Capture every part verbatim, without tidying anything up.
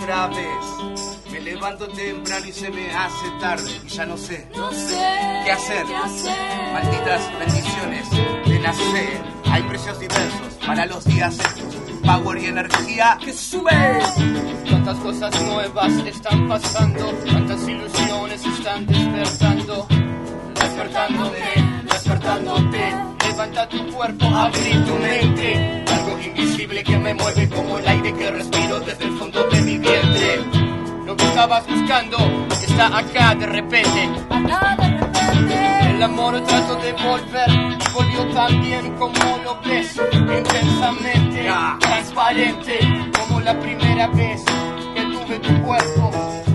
otra vez. Me levanto temprano y se me hace tarde y ya no sé, no sé qué hacer. qué hacer. Malditas bendiciones de nacer. Hay precios diversos para los días estos. Power y energía que sube. Tantas cosas nuevas están pasando, tantas ilusiones están despertando. Despertándote, despertándote. Levanta tu cuerpo, abrí tu mente. Algo invisible que me mueve como el aire que respiro desde el fondo de mi vientre. Lo que estabas buscando está acá de repente. Acá de repente. El amor trato de volver y volvió tan bien como lo ves. Intensamente, transparente, como la primera vez que tuve tu cuerpo.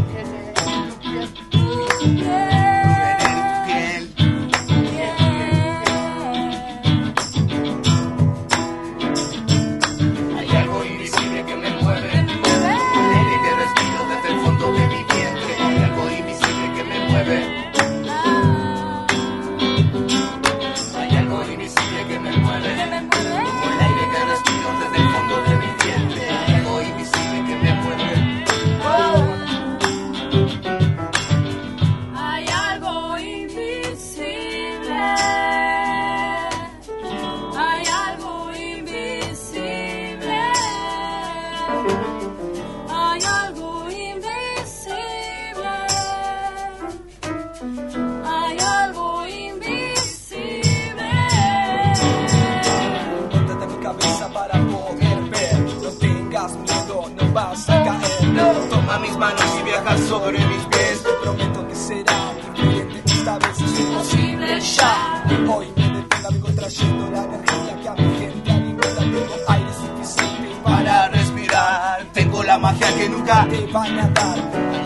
Sobre mis pies, te prometo que será diferente. Esta vez es imposible ya. Hoy me detenga, vengo trayendo la energía que a mi gente alimenta. Tengo aire suficiente para respirar. Tengo la magia que nunca te van a dar.